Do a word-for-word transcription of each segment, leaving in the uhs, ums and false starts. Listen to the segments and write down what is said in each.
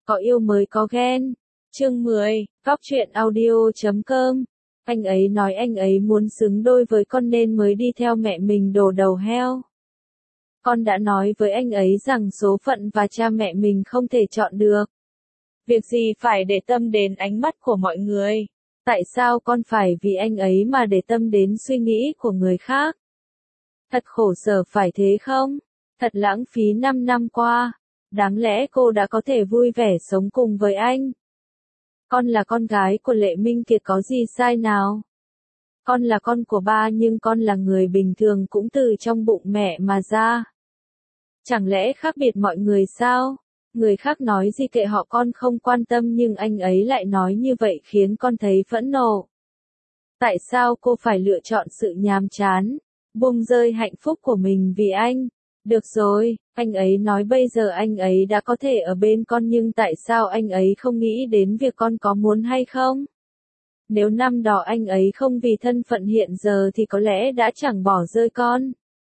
Có yêu mới có ghen. Chương mười, Góc truyện audio chấm com. Anh ấy nói anh ấy muốn xứng đôi với con nên mới đi theo mẹ mình đổ đầu heo. Con đã nói với anh ấy rằng số phận và cha mẹ mình không thể chọn được. Việc gì phải để tâm đến ánh mắt của mọi người? Tại sao con phải vì anh ấy mà để tâm đến suy nghĩ của người khác? Thật khổ sở phải thế không? Thật lãng phí năm năm qua. Đáng lẽ cô đã có thể vui vẻ sống cùng với anh. Con là con gái của Lệ Minh Kiệt có gì sai nào? Con là con của ba nhưng con là người bình thường cũng từ trong bụng mẹ mà ra. Chẳng lẽ khác biệt mọi người sao? Người khác nói gì kệ họ, con không quan tâm, nhưng anh ấy lại nói như vậy khiến con thấy phẫn nộ. Tại sao cô phải lựa chọn sự nhàm chán, buông rơi hạnh phúc của mình vì anh? Được rồi, anh ấy nói bây giờ anh ấy đã có thể ở bên con, nhưng tại sao anh ấy không nghĩ đến việc con có muốn hay không? Nếu năm đó anh ấy không vì thân phận hiện giờ thì có lẽ đã chẳng bỏ rơi con.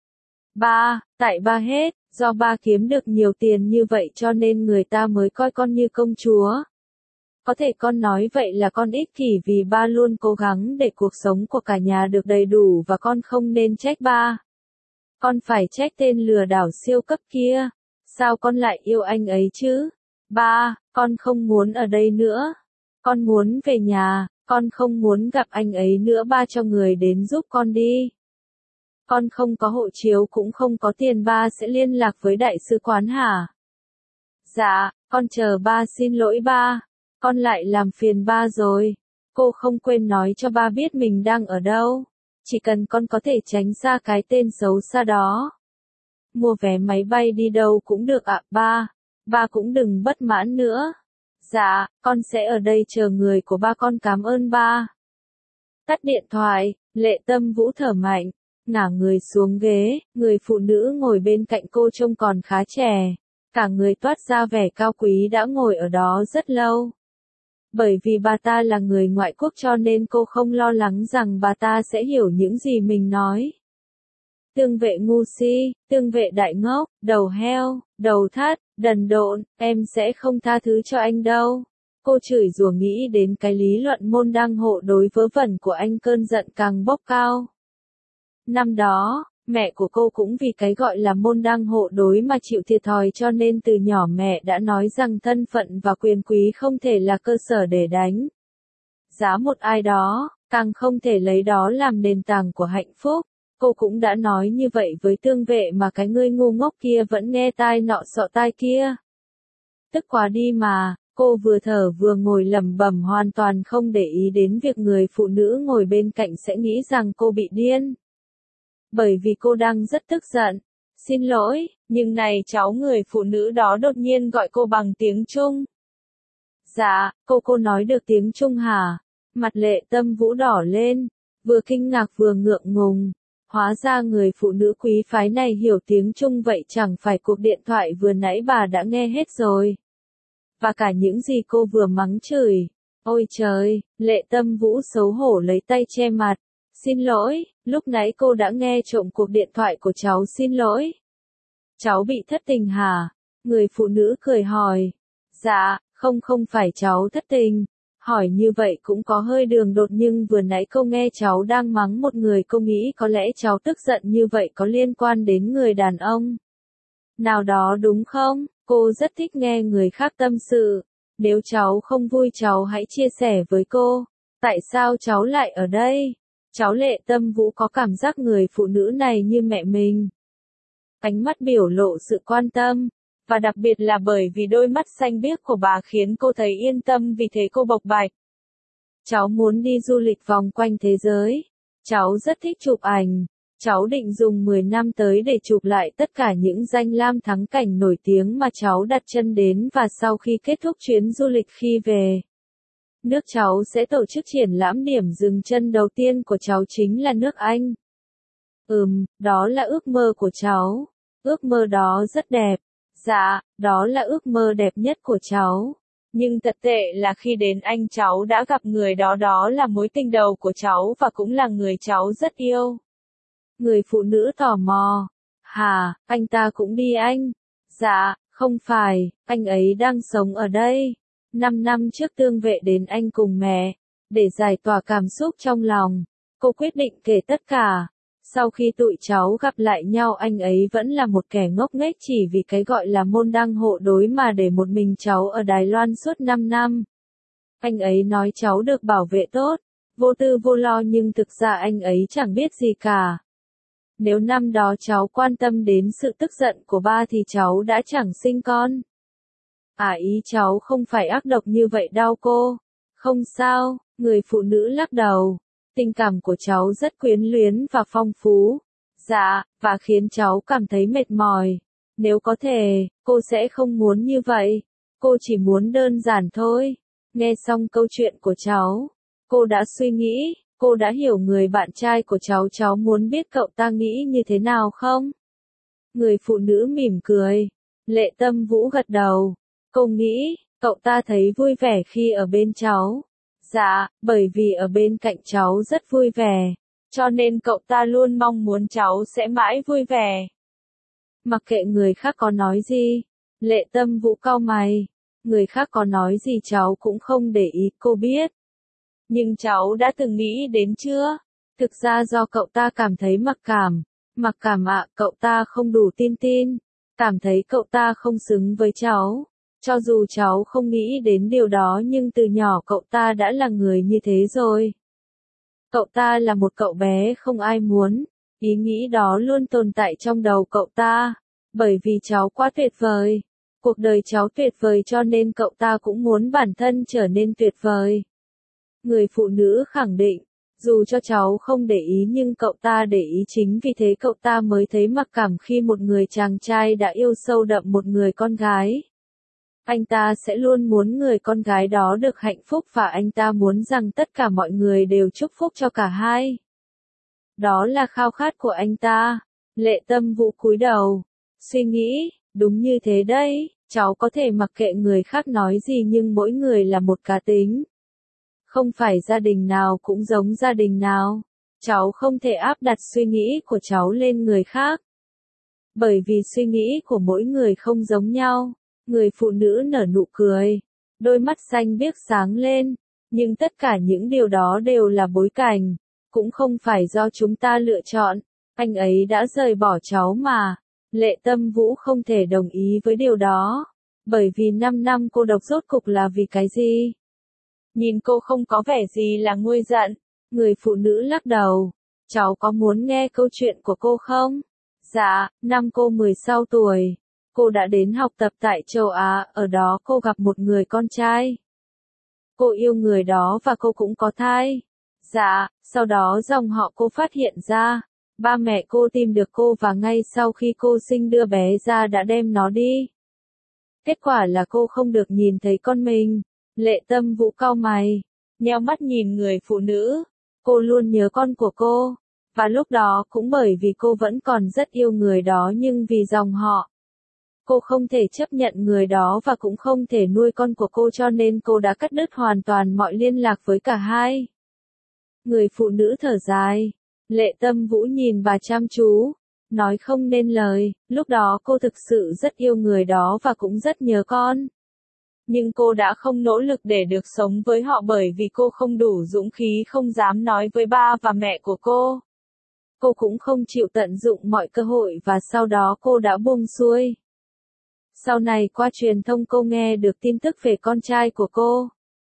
Ba, tại ba hết, do ba kiếm được nhiều tiền như vậy cho nên người ta mới coi con như công chúa. Có thể con nói vậy là con ích kỷ vì ba luôn cố gắng để cuộc sống của cả nhà được đầy đủ và con không nên trách ba. Con phải trách tên lừa đảo siêu cấp kia. Sao con lại yêu anh ấy chứ? Ba, con không muốn ở đây nữa. Con muốn về nhà, con không muốn gặp anh ấy nữa, ba cho người đến giúp con đi. Con không có hộ chiếu cũng không có tiền, ba sẽ liên lạc với đại sứ quán hả? Dạ, con chờ ba, xin lỗi ba. Con lại làm phiền ba rồi. Cô không quên nói cho ba biết mình đang ở đâu. Chỉ cần con có thể tránh xa cái tên xấu xa đó. Mua vé máy bay đi đâu cũng được ạ, ba. Ba cũng đừng bất mãn nữa. Dạ, con sẽ ở đây chờ người của ba, con cảm ơn ba. Tắt điện thoại, Lệ Tâm Vũ thở mạnh, ngả người xuống ghế, người phụ nữ ngồi bên cạnh cô trông còn khá trẻ. Cả người toát ra vẻ cao quý đã ngồi ở đó rất lâu. Bởi vì bà ta là người ngoại quốc cho nên cô không lo lắng rằng bà ta sẽ hiểu những gì mình nói. Tương vệ ngu si, tương vệ đại ngốc, đầu heo, đầu thắt, đần độn, em sẽ không tha thứ cho anh đâu. Cô chửi rủa nghĩ đến cái lý luận môn đăng hộ đối vớ vẩn của anh, cơn giận càng bốc cao. Năm đó, mẹ của cô cũng vì cái gọi là môn đăng hộ đối mà chịu thiệt thòi, cho nên từ nhỏ mẹ đã nói rằng thân phận và quyền quý không thể là cơ sở để đánh giá một ai đó, càng không thể lấy đó làm nền tảng của hạnh phúc. Cô cũng đã nói như vậy với tương vệ mà cái ngươi ngu ngốc kia vẫn nghe tai nọ sọ tai kia. Tức quá đi mà, cô vừa thở vừa ngồi lẩm bẩm, hoàn toàn không để ý đến việc người phụ nữ ngồi bên cạnh sẽ nghĩ rằng cô bị điên. Bởi vì cô đang rất tức giận. Xin lỗi, nhưng này cháu, người phụ nữ đó đột nhiên gọi cô bằng tiếng Trung. Dạ, cô cô nói được tiếng Trung hả? Mặt Lệ Tâm Vũ đỏ lên, vừa kinh ngạc vừa ngượng ngùng. Hóa ra người phụ nữ quý phái này hiểu tiếng Trung, vậy chẳng phải cuộc điện thoại vừa nãy bà đã nghe hết rồi. Và cả những gì cô vừa mắng chửi. Ôi trời, Lệ Tâm Vũ xấu hổ lấy tay che mặt. Xin lỗi, lúc nãy cô đã nghe trộm cuộc điện thoại của cháu, xin lỗi. Cháu bị thất tình hả? Người phụ nữ cười hỏi. Dạ, không không phải cháu thất tình. Hỏi như vậy cũng có hơi đường đột, nhưng vừa nãy cô nghe cháu đang mắng một người, cô nghĩ có lẽ cháu tức giận như vậy có liên quan đến người đàn ông nào đó đúng không? Cô rất thích nghe người khác tâm sự. Nếu cháu không vui cháu hãy chia sẻ với cô. Tại sao cháu lại ở đây? Cháu Lệ Tâm Vũ có cảm giác người phụ nữ này như mẹ mình. Ánh mắt biểu lộ sự quan tâm. Và đặc biệt là bởi vì đôi mắt xanh biếc của bà khiến cô thấy yên tâm, vì thế cô bộc bạch. Cháu muốn đi du lịch vòng quanh thế giới. Cháu rất thích chụp ảnh. Cháu định dùng mười năm tới để chụp lại tất cả những danh lam thắng cảnh nổi tiếng mà cháu đặt chân đến, và sau khi kết thúc chuyến du lịch, khi về nước cháu sẽ tổ chức triển lãm. Điểm dừng chân đầu tiên của cháu chính là nước Anh. Ừm, đó là ước mơ của cháu. Ước mơ đó rất đẹp. Dạ, đó là ước mơ đẹp nhất của cháu. Nhưng tật tệ là khi đến Anh cháu đã gặp người đó, đó là mối tình đầu của cháu và cũng là người cháu rất yêu. Người phụ nữ tò mò. Hả, anh ta cũng đi Anh? Dạ, Không phải, anh ấy đang sống ở đây. Năm năm trước Tương Vệ đến Anh cùng mẹ, để giải tỏa cảm xúc trong lòng. Cô quyết định kể tất cả. Sau khi tụi cháu gặp lại nhau anh ấy vẫn là một kẻ ngốc nghếch chỉ vì cái gọi là môn đăng hộ đối mà để một mình cháu ở Đài Loan suốt năm năm. Anh ấy nói cháu được bảo vệ tốt, vô tư vô lo nhưng thực ra anh ấy chẳng biết gì cả. Nếu năm đó cháu quan tâm đến sự tức giận của ba thì cháu đã chẳng sinh con. À ý cháu không phải ác độc như vậy đâu cô. Không sao, người phụ nữ lắc đầu. Tình cảm của cháu rất quyến luyến và phong phú. Dạ, và khiến cháu cảm thấy mệt mỏi. Nếu có thể, cô sẽ không muốn như vậy. Cô chỉ muốn đơn giản thôi. Nghe xong câu chuyện của cháu, cô đã suy nghĩ, cô đã hiểu người bạn trai của cháu. Cháu muốn biết cậu ta nghĩ như thế nào không? Người phụ nữ mỉm cười. Lệ Tâm Vũ gật đầu. Cô nghĩ, cậu ta thấy vui vẻ khi ở bên cháu. Dạ, bởi vì ở bên cạnh cháu rất vui vẻ, cho nên cậu ta luôn mong muốn cháu sẽ mãi vui vẻ. Mặc kệ người khác có nói gì, Lệ Tâm Vũ cau mày, người khác có nói gì cháu cũng không để ý, cô biết. Nhưng cháu đã từng nghĩ đến chưa? Thực ra do cậu ta cảm thấy mặc cảm. Mặc cảm ạ, cậu ta không đủ tin tin, cảm thấy cậu ta không xứng với cháu. Cho dù cháu không nghĩ đến điều đó nhưng từ nhỏ cậu ta đã là người như thế rồi. Cậu ta là một cậu bé không ai muốn, ý nghĩ đó luôn tồn tại trong đầu cậu ta. Bởi vì cháu quá tuyệt vời, cuộc đời cháu tuyệt vời cho nên cậu ta cũng muốn bản thân trở nên tuyệt vời. Người phụ nữ khẳng định, dù cho cháu không để ý nhưng cậu ta để ý, chính vì thế cậu ta mới thấy mặc cảm khi một người chàng trai đã yêu sâu đậm một người con gái. Anh ta sẽ luôn muốn người con gái đó được hạnh phúc và anh ta muốn rằng tất cả mọi người đều chúc phúc cho cả hai. Đó là khao khát của anh ta. Lệ Tâm Vũ cúi đầu, suy nghĩ, đúng như thế đấy, cháu có thể mặc kệ người khác nói gì nhưng mỗi người là một cá tính. Không phải gia đình nào cũng giống gia đình nào. Cháu không thể áp đặt suy nghĩ của cháu lên người khác. Bởi vì suy nghĩ của mỗi người không giống nhau. Người phụ nữ nở nụ cười, đôi mắt xanh biếc sáng lên, nhưng tất cả những điều đó đều là bối cảnh, cũng không phải do chúng ta lựa chọn, anh ấy đã rời bỏ cháu mà. Lệ Tâm Vũ không thể đồng ý với điều đó, bởi vì năm năm cô độc rốt cục là vì cái gì? Nhìn cô không có vẻ gì là nguôi giận, người phụ nữ lắc đầu, cháu có muốn nghe câu chuyện của cô không? Dạ, năm cô mười sáu tuổi. Cô đã đến học tập tại châu Á, ở đó cô gặp một người con trai. Cô yêu người đó và cô cũng có thai. Dạ, sau đó dòng họ cô phát hiện ra. Ba mẹ cô tìm được cô và ngay sau khi cô sinh đưa bé ra đã đem nó đi. Kết quả là cô không được nhìn thấy con mình. Lệ Tâm Vũ cau mày, nheo mắt nhìn người phụ nữ. Cô luôn nhớ con của cô. Và lúc đó cũng bởi vì cô vẫn còn rất yêu người đó nhưng vì dòng họ. Cô không thể chấp nhận người đó và cũng không thể nuôi con của cô cho nên cô đã cắt đứt hoàn toàn mọi liên lạc với cả hai. Người phụ nữ thở dài. Lệ Tâm Vũ nhìn bà chăm chú, nói không nên lời, lúc đó cô thực sự rất yêu người đó và cũng rất nhớ con. Nhưng cô đã không nỗ lực để được sống với họ bởi vì cô không đủ dũng khí, không dám nói với ba và mẹ của cô. Cô cũng không chịu tận dụng mọi cơ hội và sau đó cô đã buông xuôi. Sau này qua truyền thông cô nghe được tin tức về con trai của cô.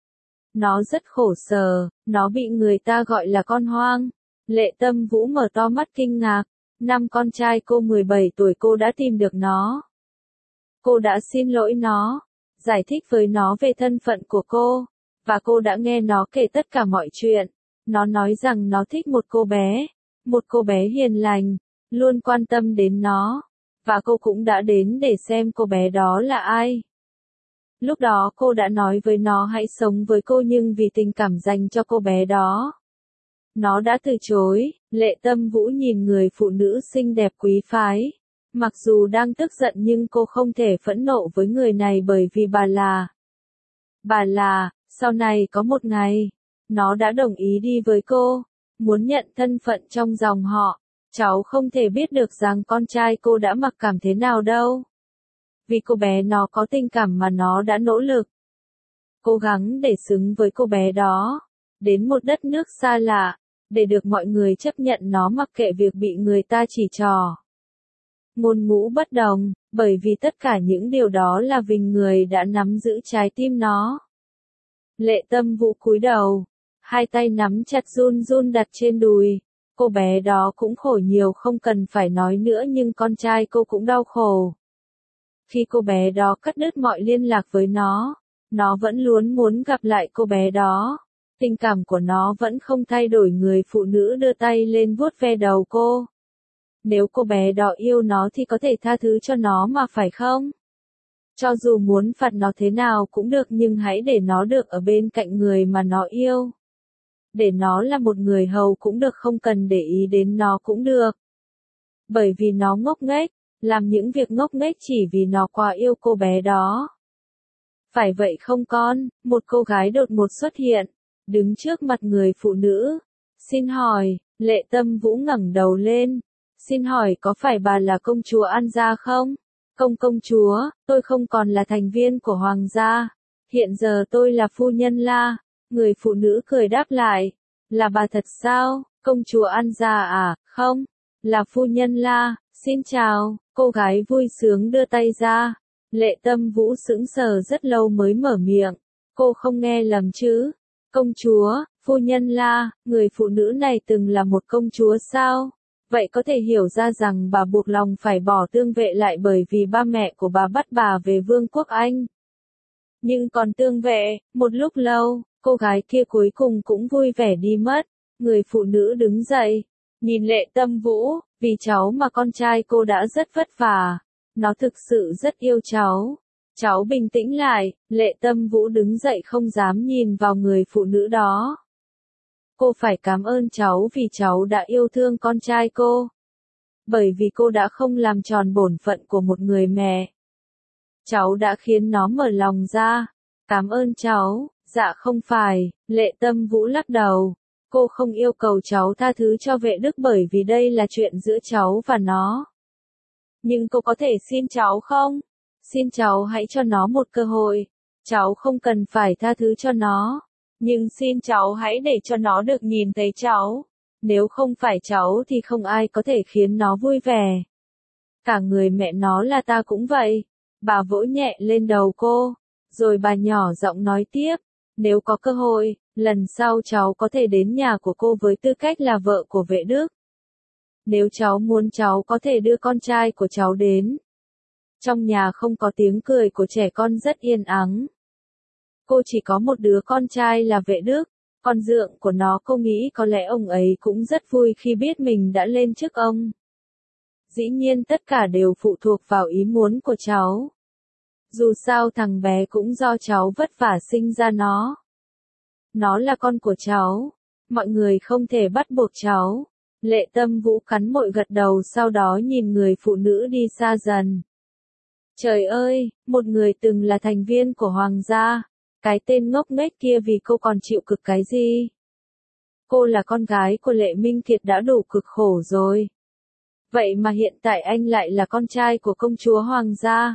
Nó rất khổ sở, nó bị người ta gọi là con hoang. Lệ Tâm Vũ mở to mắt kinh ngạc. Năm con trai cô mười bảy tuổi cô đã tìm được nó. Cô đã xin lỗi nó, giải thích với nó về thân phận của cô, và cô đã nghe nó kể tất cả mọi chuyện. Nó nói rằng nó thích một cô bé, một cô bé hiền lành, luôn quan tâm đến nó. Và cô cũng đã đến để xem cô bé đó là ai. Lúc đó cô đã nói với nó hãy sống với cô nhưng vì tình cảm dành cho cô bé đó. Nó đã từ chối. Lệ Tâm Vũ nhìn người phụ nữ xinh đẹp quý phái. Mặc dù đang tức giận nhưng cô không thể phẫn nộ với người này bởi vì bà là. Bà là, sau này có một ngày, nó đã đồng ý đi với cô, muốn nhận thân phận trong dòng họ. Cháu không thể biết được rằng con trai cô đã mặc cảm thế nào đâu. Vì cô bé nó có tình cảm mà nó đã nỗ lực, cố gắng để xứng với cô bé đó, đến một đất nước xa lạ, để được mọi người chấp nhận nó mặc kệ việc bị người ta chỉ trỏ. Ngôn ngữ bất đồng, bởi vì tất cả những điều đó là vì người đã nắm giữ trái tim nó. Lệ Tâm Vũ cúi đầu, hai tay nắm chặt run run đặt trên đùi. Cô bé đó cũng khổ nhiều không cần phải nói nữa, nhưng con trai cô cũng đau khổ. Khi cô bé đó cắt đứt mọi liên lạc với nó, nó vẫn luôn muốn gặp lại cô bé đó. Tình cảm của nó vẫn không thay đổi. Người phụ nữ đưa tay lên vuốt ve đầu cô. Nếu cô bé đó yêu nó thì có thể tha thứ cho nó mà phải không? Cho dù muốn phạt nó thế nào cũng được, nhưng hãy để nó được ở bên cạnh người mà nó yêu. Để nó là một người hầu cũng được, không cần để ý đến nó cũng được. Bởi vì nó ngốc nghếch, làm những việc ngốc nghếch chỉ vì nó quá yêu cô bé đó. Phải vậy không con? Một cô gái đột ngột xuất hiện, đứng trước mặt người phụ nữ. Xin hỏi, Lệ Tâm Vũ ngẩng đầu lên. Xin hỏi có phải bà là công chúa An Gia không? Công công chúa, tôi không còn là thành viên của hoàng gia. Hiện giờ tôi là phu nhân La. Người phụ nữ cười đáp lại. Là bà thật sao? Công chúa An Gia à? Không. Là phu nhân La. Xin chào. Cô gái vui sướng đưa tay ra. Lệ Tâm Vũ sững sờ rất lâu mới mở miệng. Cô không nghe lầm chứ? Công chúa, phu nhân La, người phụ nữ này từng là một công chúa sao? Vậy có thể hiểu ra rằng bà buộc lòng phải bỏ Tương Vệ lại bởi vì ba mẹ của bà bắt bà về Vương quốc Anh. Nhưng còn Tương Vệ, một lúc lâu, cô gái kia cuối cùng cũng vui vẻ đi mất. Người phụ nữ đứng dậy, nhìn Lệ Tâm Vũ, vì cháu mà con trai cô đã rất vất vả. Nó thực sự rất yêu cháu. Cháu bình tĩnh lại. Lệ Tâm Vũ đứng dậy không dám nhìn vào người phụ nữ đó. Cô phải cảm ơn cháu vì cháu đã yêu thương con trai cô. Bởi vì cô đã không làm tròn bổn phận của một người mẹ. Cháu đã khiến nó mở lòng ra. Cảm ơn cháu. Dạ không phải. Lệ Tâm Vũ lắc đầu. Cô không yêu cầu cháu tha thứ cho Vệ Đức bởi vì đây là chuyện giữa cháu và nó. Nhưng cô có thể xin cháu không? Xin cháu hãy cho nó một cơ hội. Cháu không cần phải tha thứ cho nó. Nhưng xin cháu hãy để cho nó được nhìn thấy cháu. Nếu không phải cháu thì không ai có thể khiến nó vui vẻ. Cả người mẹ nó là ta cũng vậy. Bà vỗ nhẹ lên đầu cô. Rồi bà nhỏ giọng nói tiếp. Nếu có cơ hội, lần sau cháu có thể đến nhà của cô với tư cách là vợ của Vệ Đức. Nếu cháu muốn cháu có thể đưa con trai của cháu đến. Trong nhà không có tiếng cười của trẻ con, rất yên ắng. Cô chỉ có một đứa con trai là Vệ Đức, con dượng của nó. Cô nghĩ có lẽ ông ấy cũng rất vui khi biết mình đã lên chức ông. Dĩ nhiên tất cả đều phụ thuộc vào ý muốn của cháu. Dù sao thằng bé cũng do cháu vất vả sinh ra nó. Nó là con của cháu. Mọi người không thể bắt buộc cháu. Lệ Tâm Vũ cắn môi gật đầu, sau đó nhìn người phụ nữ đi xa dần. Trời ơi, một người từng là thành viên của hoàng gia. Cái tên ngốc nghếch kia vì cô còn chịu cực cái gì? Cô là con gái của Lệ Minh Kiệt đã đủ cực khổ rồi. Vậy mà hiện tại anh lại là con trai của công chúa hoàng gia.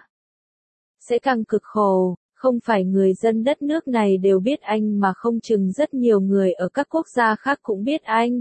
Sẽ càng cực khổ, không phải người dân đất nước này đều biết anh mà không chừng rất nhiều người ở các quốc gia khác cũng biết anh.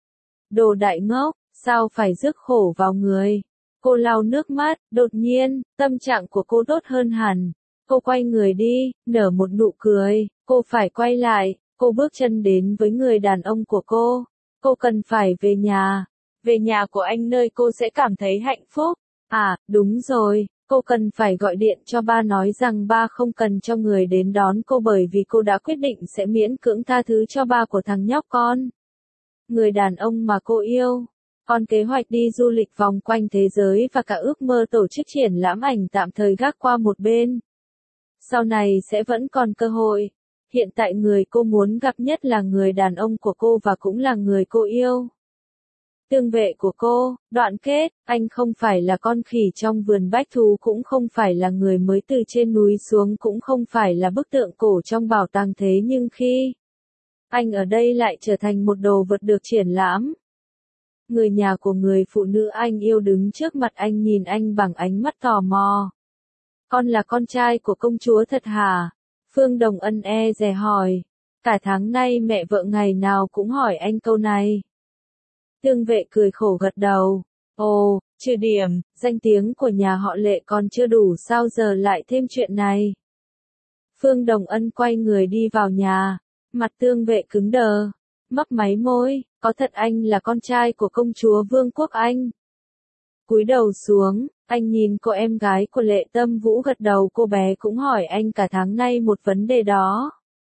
Đồ đại ngốc, sao phải rước khổ vào người? Cô lau nước mắt, đột nhiên, tâm trạng của cô tốt hơn hẳn. Cô quay người đi, nở một nụ cười. Cô phải quay lại. Cô bước chân đến với người đàn ông của cô. Cô cần phải về nhà. Về nhà của anh nơi cô sẽ cảm thấy hạnh phúc. À, đúng rồi. Cô cần phải gọi điện cho ba nói rằng ba không cần cho người đến đón cô bởi vì cô đã quyết định sẽ miễn cưỡng tha thứ cho ba của thằng nhóc con. Người đàn ông mà cô yêu. Còn kế hoạch đi du lịch vòng quanh thế giới và cả ước mơ tổ chức triển lãm ảnh tạm thời gác qua một bên. Sau này sẽ vẫn còn cơ hội. Hiện tại người cô muốn gặp nhất là người đàn ông của cô và cũng là người cô yêu. Tương Vệ của cô. Đoạn kết, anh không phải là con khỉ trong vườn bách thú, cũng không phải là người mới từ trên núi xuống, cũng không phải là bức tượng cổ trong bảo tàng, thế nhưng khi anh ở đây lại trở thành một đồ vật được triển lãm. Người nhà của người phụ nữ anh yêu đứng trước mặt anh nhìn anh bằng ánh mắt tò mò. Con là con trai của công chúa thật hả? Phương Đồng Ân e dè hỏi. Cả tháng nay mẹ vợ ngày nào cũng hỏi anh câu này. Tương Vệ cười khổ gật đầu. Ồ, trừ điểm, danh tiếng của nhà họ Lệ còn chưa đủ sao giờ lại thêm chuyện này. Phương Đồng Ân quay người đi vào nhà, mặt Tương Vệ cứng đờ, mấp máy môi, có thật anh là con trai của công chúa Vương quốc Anh. Cúi đầu xuống, anh nhìn cô em gái của Lệ Tâm Vũ gật đầu, cô bé cũng hỏi anh cả tháng nay một vấn đề đó.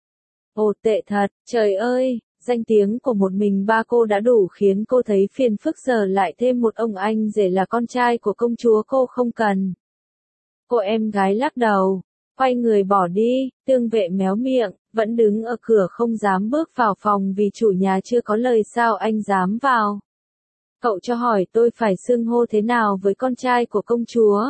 Ồ tệ thật, trời ơi, danh tiếng của một mình ba cô đã đủ khiến cô thấy phiền phức, giờ lại thêm một ông anh rể là con trai của công chúa cô không cần. Cô em gái lắc đầu, quay người bỏ đi. Tương Vệ méo miệng, vẫn đứng ở cửa không dám bước vào phòng vì chủ nhà chưa có lời, sao anh dám vào. Cậu cho hỏi tôi phải xưng hô thế nào với con trai của công chúa?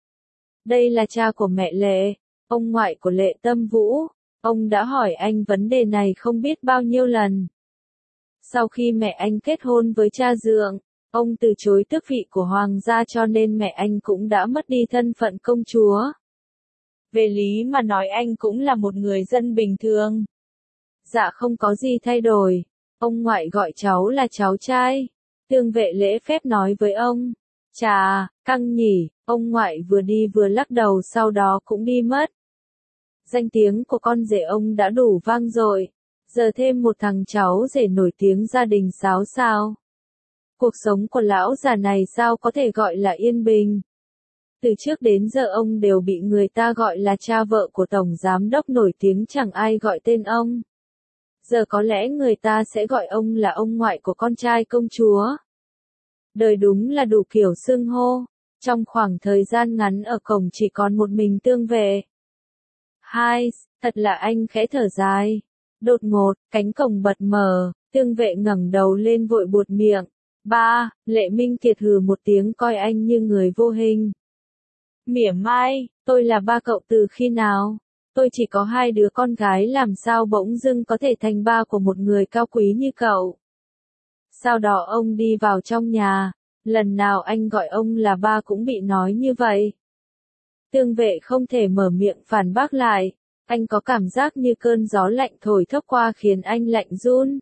Đây là cha của mẹ Lệ, ông ngoại của Lệ Tâm Vũ. Ông đã hỏi anh vấn đề này không biết bao nhiêu lần. Sau khi mẹ anh kết hôn với cha dượng, ông từ chối tước vị của hoàng gia cho nên mẹ anh cũng đã mất đi thân phận công chúa. Về lý mà nói anh cũng là một người dân bình thường. Dạ không có gì thay đổi. Ông ngoại gọi cháu là cháu trai. Tương Vệ lễ phép nói với ông. Chà, căng nhỉ, ông ngoại vừa đi vừa lắc đầu sau đó cũng đi mất. Danh tiếng của con rể ông đã đủ vang dội, giờ thêm một thằng cháu rể nổi tiếng gia đình xáo sao. Cuộc sống của lão già này sao có thể gọi là yên bình. Từ trước đến giờ ông đều bị người ta gọi là cha vợ của tổng giám đốc nổi tiếng, chẳng ai gọi tên ông. Giờ có lẽ người ta sẽ gọi ông là ông ngoại của con trai công chúa. Đời đúng là đủ kiểu xưng hô. Trong khoảng thời gian ngắn ở cổng chỉ còn một mình Tương Vệ. Hai, thật là anh khẽ thở dài. Đột ngột, cánh cổng bật mở, Tương Vệ ngẩng đầu lên vội buột miệng. Ba, Lệ Minh Kiệt hừ một tiếng coi anh như người vô hình. Mỉa mai, tôi là ba cậu từ khi nào? Tôi chỉ có hai đứa con gái, làm sao bỗng dưng có thể thành ba của một người cao quý như cậu? Sau đó ông đi vào trong nhà, lần nào anh gọi ông là ba cũng bị nói như vậy. Tương Vệ không thể mở miệng phản bác lại, anh có cảm giác như cơn gió lạnh thổi thốc qua khiến anh lạnh run.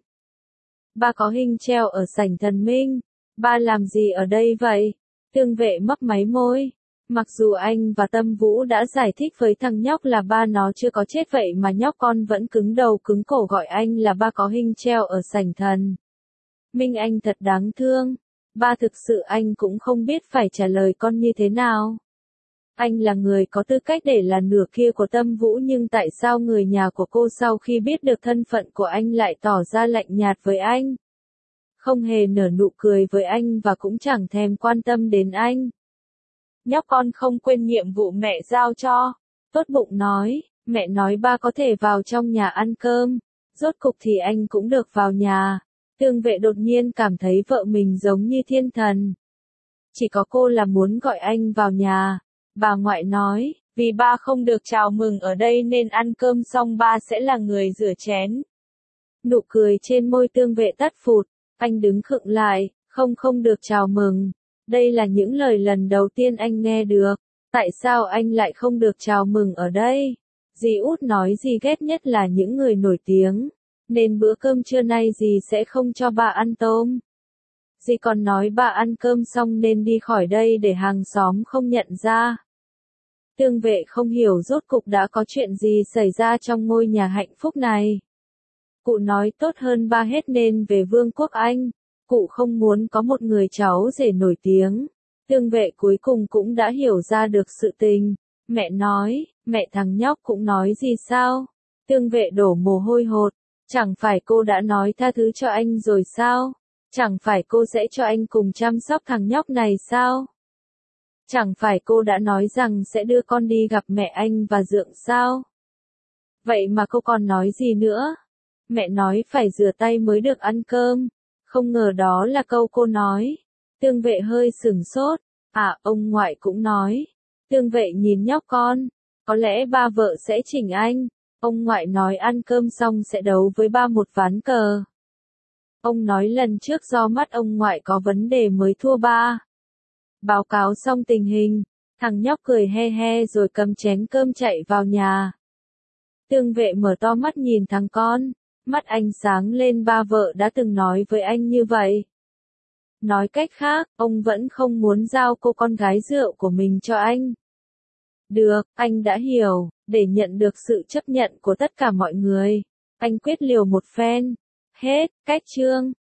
Ba có hình treo ở sảnh thần minh, ba làm gì ở đây vậy? Tương Vệ mấp máy môi. Mặc dù anh và Tâm Vũ đã giải thích với thằng nhóc là ba nó chưa có chết vậy mà nhóc con vẫn cứng đầu cứng cổ gọi anh là ba có hình treo ở sảnh thần minh. Anh thật đáng thương. Ba thực sự anh cũng không biết phải trả lời con như thế nào. Anh là người có tư cách để là nửa kia của Tâm Vũ, nhưng tại sao người nhà của cô sau khi biết được thân phận của anh lại tỏ ra lạnh nhạt với anh? Không hề nở nụ cười với anh và cũng chẳng thèm quan tâm đến anh. Nhóc con không quên nhiệm vụ mẹ giao cho. Tốt bụng nói, mẹ nói ba có thể vào trong nhà ăn cơm. Rốt cục thì anh cũng được vào nhà. Tương Vệ đột nhiên cảm thấy vợ mình giống như thiên thần. Chỉ có cô là muốn gọi anh vào nhà. Bà ngoại nói, vì ba không được chào mừng ở đây nên ăn cơm xong ba sẽ là người rửa chén. Nụ cười trên môi Tương Vệ tắt phụt, anh đứng khựng lại, không không được chào mừng. Đây là những lời lần đầu tiên anh nghe được. Tại sao anh lại không được chào mừng ở đây? Dì út nói dì ghét nhất là những người nổi tiếng, nên bữa cơm trưa nay dì sẽ không cho ba ăn tôm. Dì còn nói ba ăn cơm xong nên đi khỏi đây để hàng xóm không nhận ra. Tương Vệ không hiểu rốt cục đã có chuyện gì xảy ra trong ngôi nhà hạnh phúc này. Cụ nói tốt hơn ba hết nên về Vương quốc Anh. Cụ không muốn có một người cháu rể nổi tiếng. Tương Vệ cuối cùng cũng đã hiểu ra được sự tình. Mẹ nói, mẹ thằng nhóc cũng nói gì sao? Tương Vệ đổ mồ hôi hột. Chẳng phải cô đã nói tha thứ cho anh rồi sao? Chẳng phải cô sẽ cho anh cùng chăm sóc thằng nhóc này sao? Chẳng phải cô đã nói rằng sẽ đưa con đi gặp mẹ anh và dượng sao? Vậy mà cô còn nói gì nữa? Mẹ nói phải rửa tay mới được ăn cơm. Không ngờ đó là câu cô nói. Tương Vệ hơi sửng sốt. À, ông ngoại cũng nói. Tương Vệ nhìn nhóc con. Có lẽ ba vợ sẽ chỉnh anh. Ông ngoại nói ăn cơm xong sẽ đấu với ba một ván cờ. Ông nói lần trước do mắt ông ngoại có vấn đề mới thua ba. Báo cáo xong tình hình, Thằng nhóc cười he he rồi cầm chén cơm chạy vào nhà. Tương Vệ mở to mắt nhìn thằng con, mắt anh sáng lên, ba vợ đã từng nói với anh như vậy. Nói cách khác, ông vẫn không muốn giao cô con gái rượu của mình cho anh. Được, anh đã hiểu, để nhận được sự chấp nhận của tất cả mọi người. Anh quyết liều một phen. Hết, cách chương.